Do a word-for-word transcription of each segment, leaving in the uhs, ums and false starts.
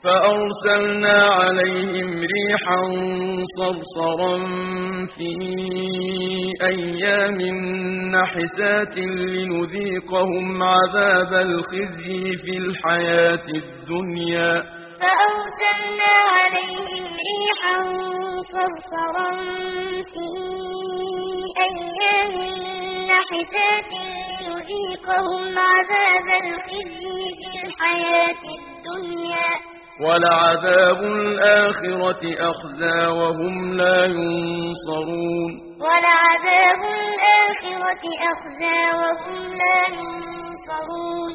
فأرسلنا عليهم ريحا صرصرا في أيام نحسات لنذيقهم عذاب الخزي في الحياة الدنيا. فأرسلنا عليهم ريحا صرصرا في أيام نحسات لنذيقهم عذاب الخزي في الحياة الدنيا ولعذاب الآخرة أخزى وهم لا ينصرون. ولعذاب الآخرة أخزى وهم لا ينصرون.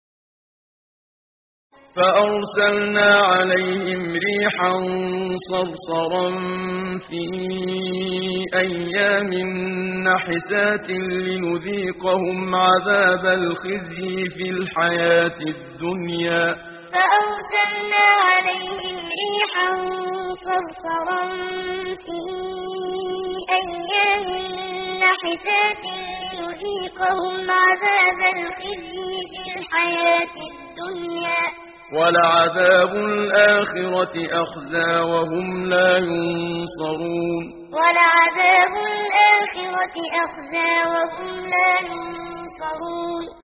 فأرسلنا عليهم ريحا صرصرا في أيام نحسات لنذيقهم عذاب الخزي في الحياة الدنيا. فأرسلنا عليهم ريحا صرصرا في أيام نحسات لنذيقهم عذاب الخزي في الحياة الدنيا ولعذاب الآخرة أخزى وهم لا ينصرون. ولعذاب الآخرة أخزى وهم لا ينصرون.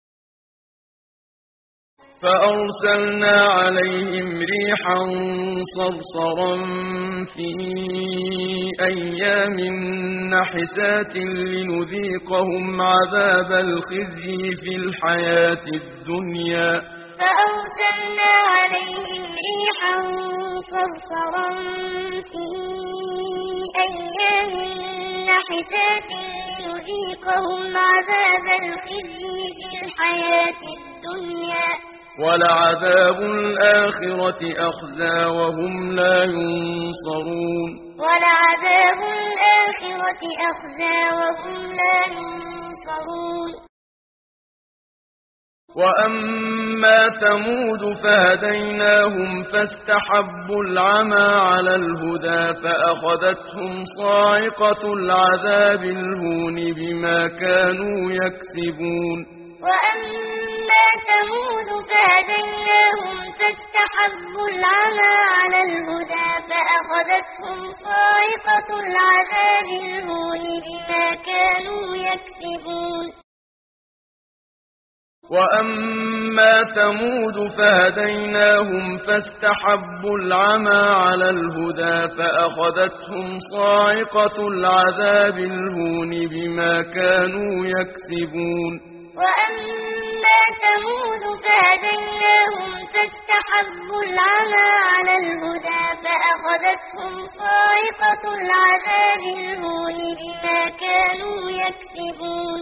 فأرسلنا عليهم ريحا صرصرا في أيام نحسات لنذيقهم عذاب الخزي في الحياة الدنيا. فأرسلنا عليهم ريحا صرصرا في أيام نحسات لنذيقهم عذاب الخزي في الحياة الدنيا ولعذاب الآخرة أخزى وهم لا ينصرون. ولعذاب الآخرة أخزى وهم لا ينصرون. وأما ثمود فهديناهم فاستحبوا العمى على الهدى فأخذتهم صاعقة العذاب الهون بما كانوا يكسبون. وأما ثمود فهديناهم فاستحبوا العمى على الهدى فأخذتهم صاعقة العذاب الهون بما كانوا يكسبون. وأما ثمود فهديناهم فاستحبوا العمى على الهدى فأخذتهم صاعقة العذاب الهون بما كانوا يكسبون. وأما ثمود فهديناهم فاستحبوا العمى على الهدى فأخذتهم صاعقة العذاب الهون بما كانوا يكسبون.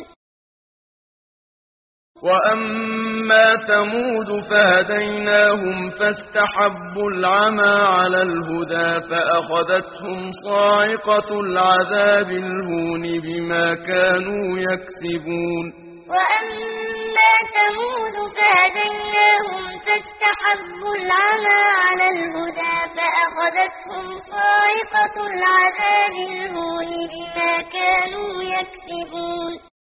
وأما ثمود فهديناهم فاستحبوا العمى على الهدى فأخذتهم صاعقة العذاب الهون بما كانوا يكسبون. وأما ثمود فهديناهم فاستحبوا العمى على الهدى فأخذتهم صاعقة العذاب الهون بما كانوا يكسبون.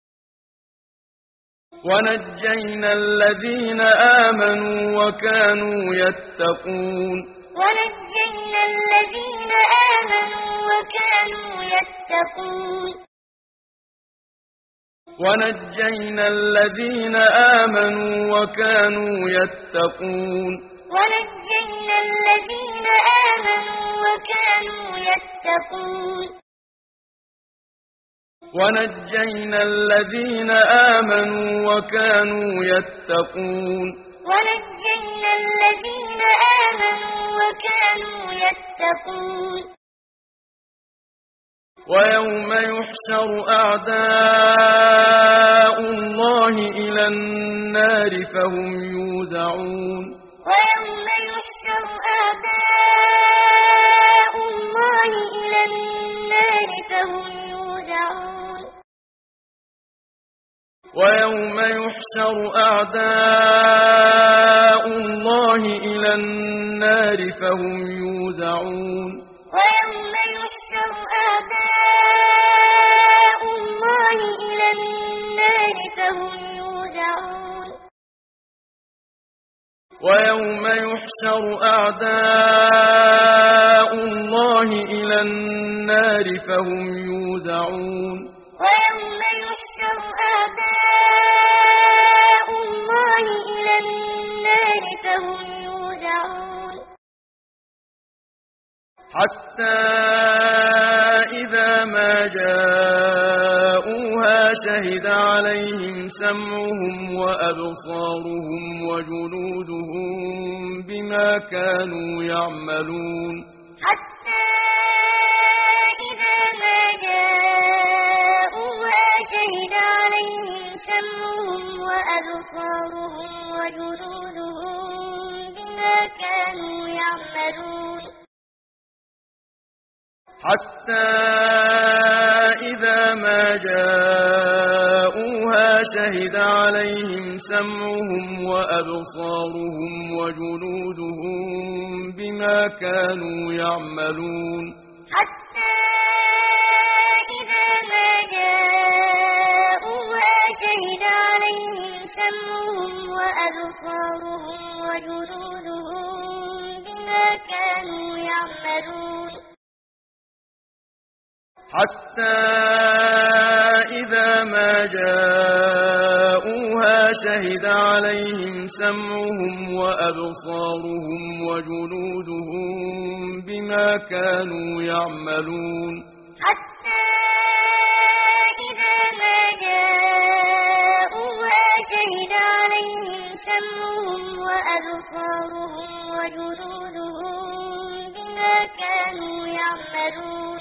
ونجينا الذين آمنوا وكانوا يتقون. ونجينا الذين آمنوا وكانوا يتقون. ونجينا الذين آمنوا وكانوا يتقون. ونجينا الذين آمنوا وكانوا يتقون. ونجينا الذين آمنوا وكانوا يتقون. ونجينا الذين آمنوا وكانوا يتقون. ويوم يحشر أعداء الله إلى النار فهم يوزعون. ويوم يحشر أعداء الله إلى النار فهم يوزعون. ويوم يحشر أعداء الله إلى النار فهم يوزعون. ويوم يحشر أعداء الله إلى النار فهم يوزعون. ويوم يحشر أعداء الله إلى النار فهم يوزعون ويوم يحشر أعداء الله إلى النار فهم يوزعون حتى إذا ما جاءوها شهد عليهم سمعهم وأبصارهم وجلودهم بما كانوا يعملون حتى إذا ما جاءوها شهد عليهم سمعهم وأبصارهم وجلودهم بما كانوا يعملون حتى إذا ما جاءوها شهد عليهم سمعهم وأبصارهم وجلودهم بما كانوا يعملون حتى إذا ما جاءوها شهد عليهم سمعهم وأبصارهم وجلودهم بما كانوا يعملون حتى إذا ما جاءوها شهد عليهم سمعهم وأبصارهم وجلودهم بما كانوا يعملون حتى إذا ما جاءوها شهد عليهم سمعهم وأبصارهم وجلودهم بما كانوا يعملون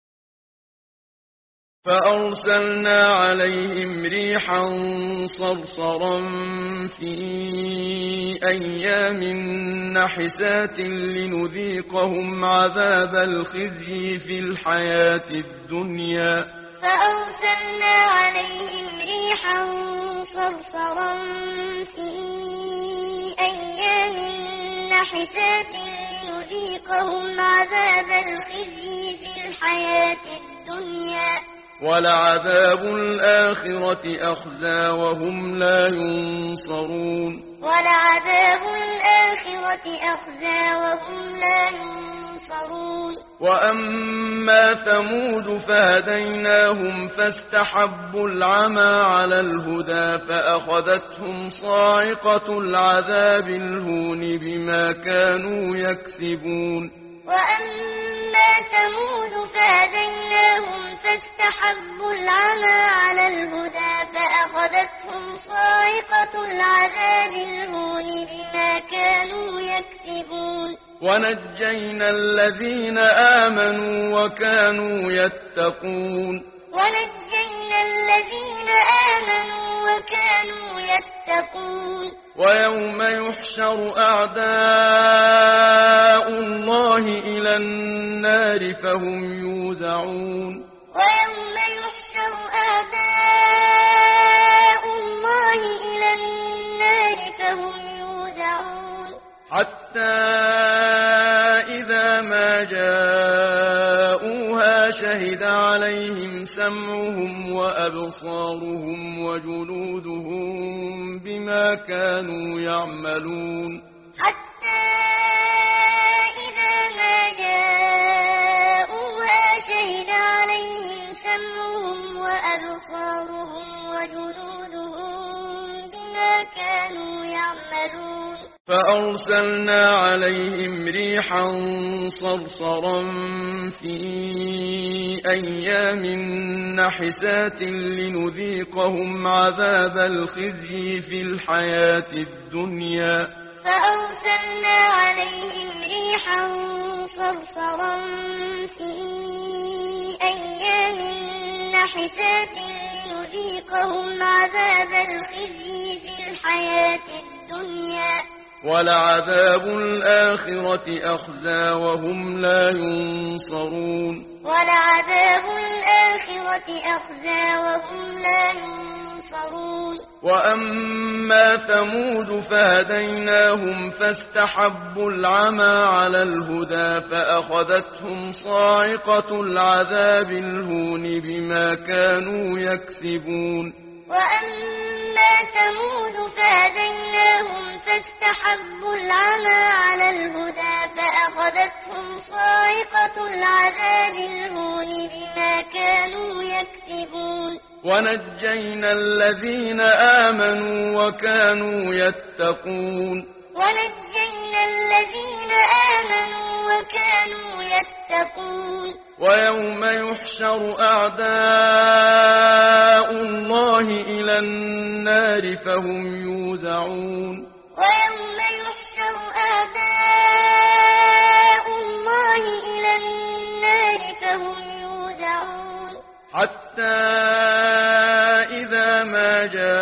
فأرسلنا عليهم ريحا صرصرا في أيام نحسات لنذيقهم عذاب الخزي في الحياة الدنيا فأرسلنا عليهم ريحا صرصرا في أيام نحسات لنذيقهم عذاب الخزي في الحياة الدنيا ولعذاب الآخرة أخزى وهم لا ينصرون ولعذاب الآخرة أخزى وهم لا ينصرون وأما ثمود فهديناهم فاستحبوا العمى على الهدى فأخذتهم صاعقة العذاب الهون بما كانوا يكسبون وأما ثمود فهديناهم فاستحبوا العمى على الهدى فأخذتهم صاعقة العذاب الهون بما كانوا يكسبون ونجينا الذين آمنوا وكانوا يتقون ونجينا الذين آمنوا وكانوا يتقون ويوم يحشر أعداء الله إلى النار فهم يوزعون ويوم يحشر أعداء الله إلى النار فهم يوزعون حتى إذا ما جاءوها شهد عليهم سمعهم وأبصارهم وجلودهم بما كانوا يعملون حتى إذا ما جاءوها شهد عليهم سمعهم وأبصارهم وجلودهم بما كانوا يعملون فأرسلنا عليهم ريحا صرصرا في أيام نحسات لنذيقهم عذاب الخزي في الحياة الدنيا فأرسلنا عليهم ريحا صرصرا في أيام نحسات لنذيقهم عذاب الخزي في الحياة الدنيا ولعذاب الآخرة أخزى وهم لا ينصرون ولعذاب الآخرة أخزى وهم لا ينصرون وأما ثمود فهديناهم فاستحبوا العمى على الهدى فأخذتهم صاعقة العذاب الهون بما كانوا يكسبون وأما ثمود فهديناهم فاستحبوا العمى على الهدى فأخذتهم صاعقة العذاب الهون بما كانوا يكسبون ونجينا الذين آمنوا وكانوا يتقون ونجينا الذين آمنوا وكانوا يتقون ويوم يحشر أعداء الله إلى النار فهم يوزعون ويوم يحشر أعداء الله إلى النار فهم يوزعون حتى إذا ما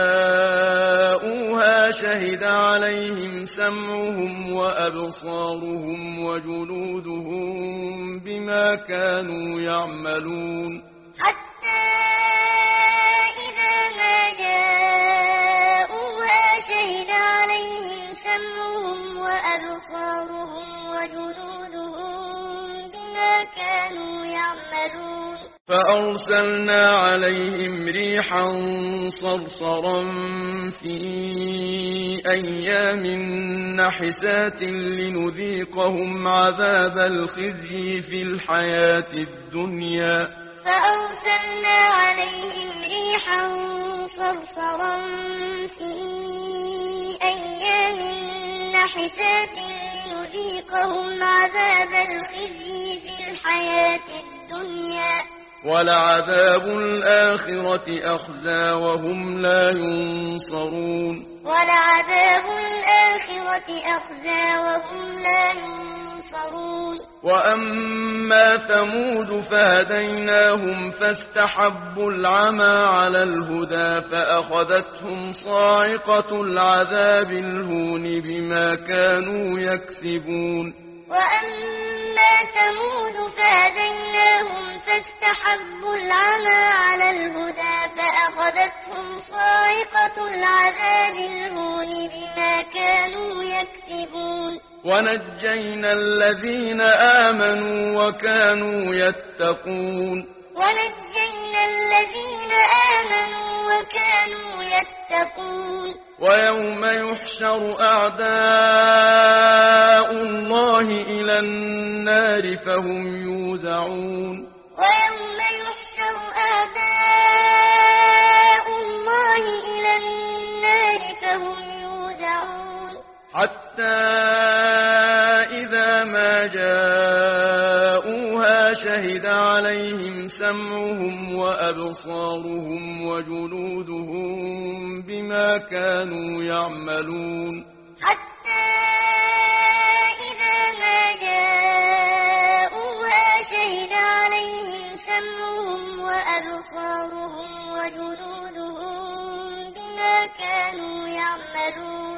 جاءوها شهد عليهم سمعهم وأبصارهم وجلودهم بما كانوا يعملون حتى إذا ما جاءوها شهد عليهم سمعهم وأبصارهم وجلودهم بما كانوا يعملون فأرسلنا عليهم ريحا صرصرا في أيام نحسات لنذيقهم عذاب الخزي في الحياة الدنيا فأرسلنا عليهم ريحا صرصرا في أيام نحسات لنذيقهم عذاب الخزي في الحياة الدنيا ولعذاب الآخرة أخزى وهم لا ينصرون ولعذاب الآخرة أخزى وهم لا ينصرون وأما ثمود فهديناهم فاستحبوا العمى على الهدى فأخذتهم صاعقة العذاب الهون بما كانوا يكسبون وأما ثمود فهديناهم فاستحبوا العمى على الهدى فأخذتهم صاعقة العذاب الهون بما كانوا يكسبون ونجينا الذين آمنوا وكانوا يتقون ونجينا الذين آمنوا وكانوا يتقون ويوم يحشر أعداء الله إلى النار فهم يوزعون ويوم يحشر أعداء الله إلى النار فهم يوزعون حتى إذا ما جاءوها شهد عليهم سمعهم وأبصارهم وجلودهم بما كانوا يعملون حتى إذا ما جاءوها شهد عليهم سمعهم وأبصارهم وجلودهم بما كانوا يعملون